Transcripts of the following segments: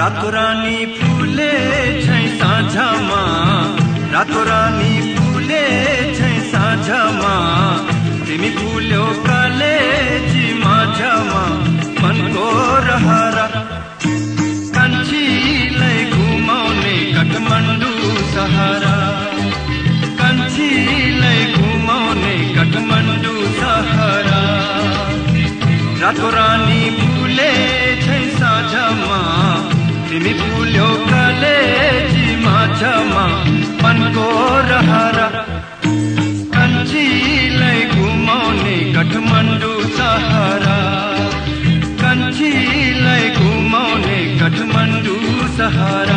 रातो रानी फुले छै साँझमा, रातो रानी फुले छै साँझमा, तिमी फुल्यौ कलेजी माझमा मनको रहरा। कान्छीलाई घुमाउने काठमाडौँ सहरा, कान्छीलाई घुमाउने काठमाडौँ सहरा। रातो रानी फुले छै साँझमा, तिमी फुल्यौ कलेजी माझमा मनको रहरा। कान्छीलाई घुमाउने काठमाडौँ सहरा, कान्छीलाई घुमाउने काठमाडौँ सहरा।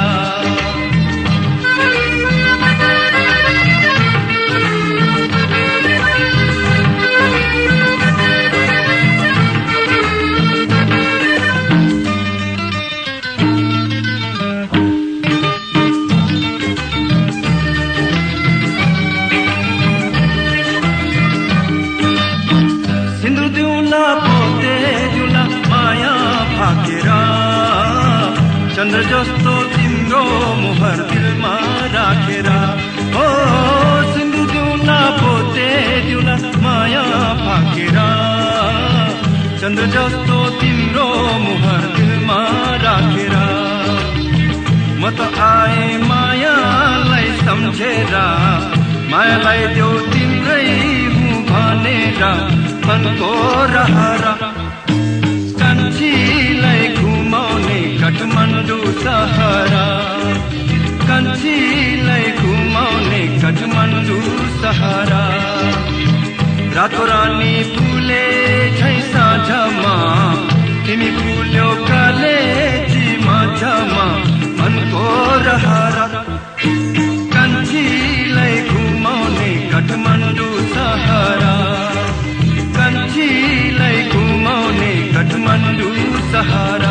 चन्द्र जस्तो तिम्रो मुहर दिलमा राखेर, हो सिन्दुर दिउला पोते दिउला माया फाकेर। चन्द्र जस्तो तिम्रो मुहर दिलमा राखेर, म त आए मायालाई सम्झेर, मायालाई देऊ तिम्रै हुँ भनेर मनको रहरा। कान्छीलाई घुमाउने काठमाडौँ सहरा, कान्छीलाई घुमाउने काठमाडौँ सहरा। रातो रानी फुले छै साँझमा, तिमी फुल्यौ कलेजी माझमा मनको रहरा। कान्छीलाई घुमाउने काठमाडौँ सहरा, कान्छीलाई घुमाउने काठमाडौँ सहरा।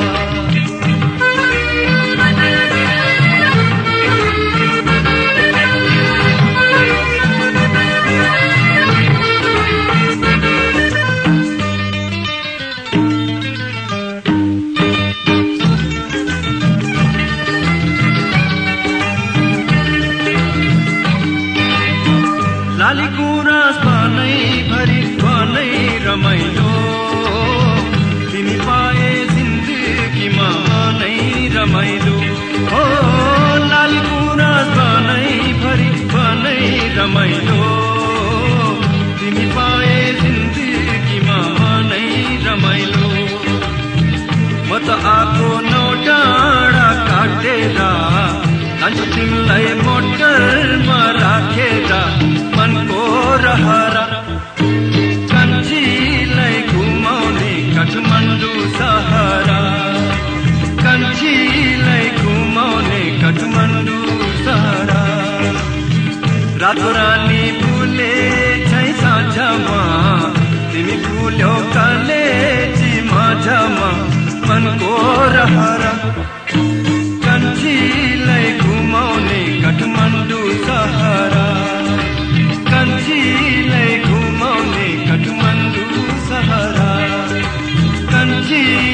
लाली गुराँस भनै भरि भनै रमाइलो, तिमी पाए जिन्दगीमा नै रमाइलो। हो लाली गुराँस भनै भरि भनै रमाइलो, तिमी पाए जिन्दगीमा नै रमाइलो। म त आएको 9 डाँडा काटेर, लान्छु तिमीलाई मोटरमा राखेर मनको रहरा। कान्छीलाई घुमाउने काठमाडौँ सहरा, कान्छीलाई घुमाउने काठमाडौँ सहरा। रातो रानी फुले छै साँझमा, तिमी फुल्यौ कलेजी माझमा मनको रहरा। कान्छीलाई घुमाउने काठमाडौँ सहरा, कान्छीलाई घुमाउने काठमाडौँ सहरा। कान्छी